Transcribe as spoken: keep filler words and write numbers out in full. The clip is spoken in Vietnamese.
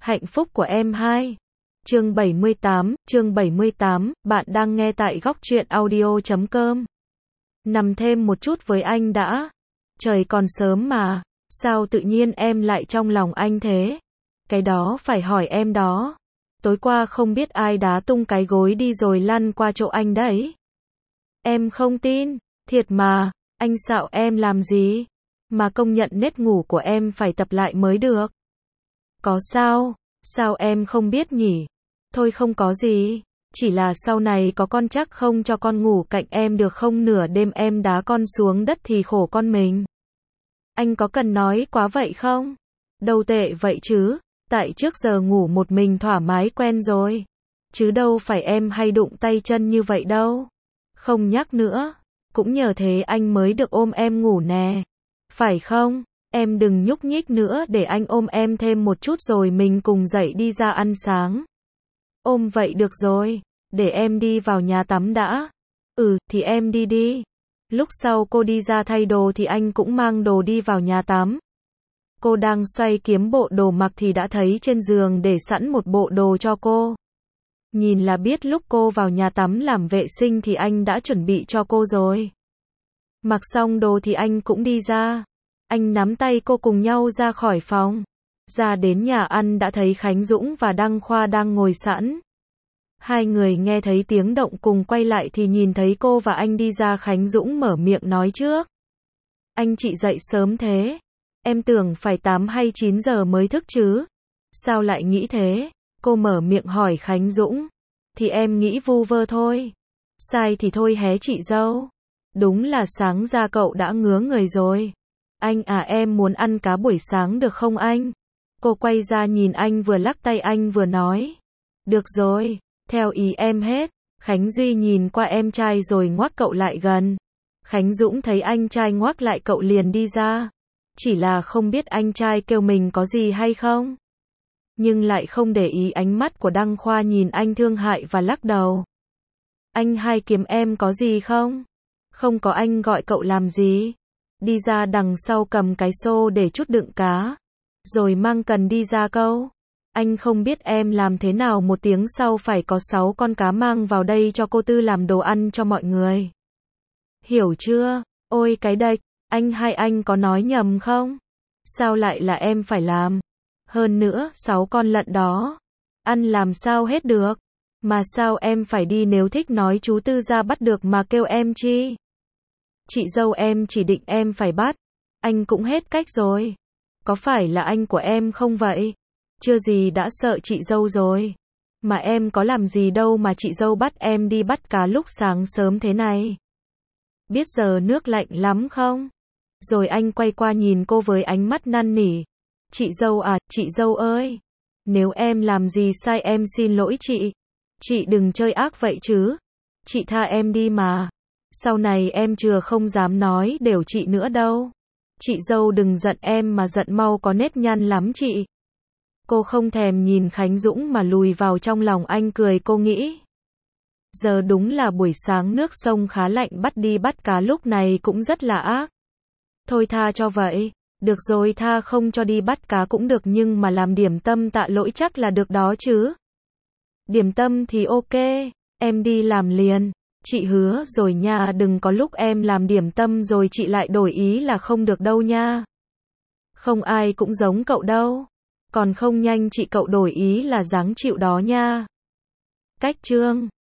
Hạnh phúc của em hai. Chương bảy mươi tám, chương bảy mươi tám, bạn đang nghe tại góc truyện audio chấm com. Nằm thêm một chút với anh đã. Trời còn sớm mà, sao tự nhiên em lại trong lòng anh thế? Cái đó phải hỏi em đó. Tối qua không biết ai đá tung cái gối đi rồi lăn qua chỗ anh đấy. Em không tin, thiệt mà, anh xạo em làm gì? Mà công nhận nết ngủ của em phải tập lại mới được. Có sao? Sao em không biết nhỉ? Thôi không có gì, chỉ là sau này có con chắc không cho con ngủ cạnh em được không, nửa đêm em đá con xuống đất thì khổ con mình. Anh có cần nói quá vậy không? Đâu tệ vậy chứ, tại trước giờ ngủ một mình thoải mái quen rồi. Chứ đâu phải em hay đụng tay chân như vậy đâu. Không nhắc nữa, cũng nhờ thế anh mới được ôm em ngủ nè. Phải không? Em đừng nhúc nhích nữa để anh ôm em thêm một chút rồi mình cùng dậy đi ra ăn sáng. Ôm vậy được rồi, để em đi vào nhà tắm đã. Ừ, thì em đi đi. Lúc sau cô đi ra thay đồ thì anh cũng mang đồ đi vào nhà tắm. Cô đang xoay kiếm bộ đồ mặc thì đã thấy trên giường để sẵn một bộ đồ cho cô. Nhìn là biết lúc cô vào nhà tắm làm vệ sinh thì anh đã chuẩn bị cho cô rồi. Mặc xong đồ thì anh cũng đi ra. Anh nắm tay cô cùng nhau ra khỏi phòng. Ra đến nhà ăn đã thấy Khánh Dũng và Đăng Khoa đang ngồi sẵn. Hai người nghe thấy tiếng động cùng quay lại thì nhìn thấy cô và anh đi ra. Khánh Dũng mở miệng nói trước. Anh chị dậy sớm thế. Em tưởng phải tám hay chín giờ mới thức chứ. Sao lại nghĩ thế? Cô mở miệng hỏi Khánh Dũng. Thì em nghĩ vu vơ thôi. Sai thì thôi hé chị dâu. Đúng là sáng ra cậu đã ngứa người rồi. Anh à, em muốn ăn cá buổi sáng được không anh? Cô quay ra nhìn anh vừa lắc tay anh vừa nói. Được rồi, theo ý em hết. Khánh Duy nhìn qua em trai rồi ngoắc cậu lại gần. Khánh Dũng thấy anh trai ngoắc lại cậu liền đi ra. Chỉ là không biết anh trai kêu mình có gì hay không. Nhưng lại không để ý ánh mắt của Đăng Khoa nhìn anh thương hại và lắc đầu. Anh hai kiếm em có gì không? Không có, anh gọi cậu làm gì? Đi ra đằng sau cầm cái xô để chút đựng cá. Rồi mang cần đi ra câu. Anh không biết em làm thế nào một tiếng sau phải có sáu con cá mang vào đây cho cô Tư làm đồ ăn cho mọi người. Hiểu chưa? Ôi cái đệch, anh hai anh có nói nhầm không? Sao lại là em phải làm? Hơn nữa, sáu con lợn đó. Ăn làm sao hết được? Mà sao em phải đi, nếu thích nói chú Tư ra bắt được mà kêu em chi? Chị dâu em chỉ định em phải bắt. Anh cũng hết cách rồi. Có phải là anh của em không vậy? Chưa gì đã sợ chị dâu rồi. Mà em có làm gì đâu mà chị dâu bắt em đi bắt cá lúc sáng sớm thế này. Biết giờ nước lạnh lắm không? Rồi anh quay qua nhìn cô với ánh mắt năn nỉ. Chị dâu à, chị dâu ơi. Nếu em làm gì sai em xin lỗi chị. Chị đừng chơi ác vậy chứ. Chị tha em đi mà. Sau này em chừa không dám nói đều chị nữa đâu. Chị dâu đừng giận em mà giận mau có nếp nhăn lắm chị. Cô không thèm nhìn Khánh Dũng mà lùi vào trong lòng anh cười. Cô nghĩ. Giờ đúng là buổi sáng nước sông khá lạnh, bắt đi bắt cá lúc này cũng rất là ác. Thôi tha cho vậy. Được rồi, tha không cho đi bắt cá cũng được, nhưng mà làm điểm tâm tạ lỗi chắc là được đó chứ. Điểm tâm thì ok, em đi làm liền. Chị hứa rồi nha, đừng có lúc em làm điểm tâm rồi chị lại đổi ý là không được đâu nha. Không ai cũng giống cậu đâu. Còn không nhanh chị cậu đổi ý là giáng chịu đó nha. Cách chương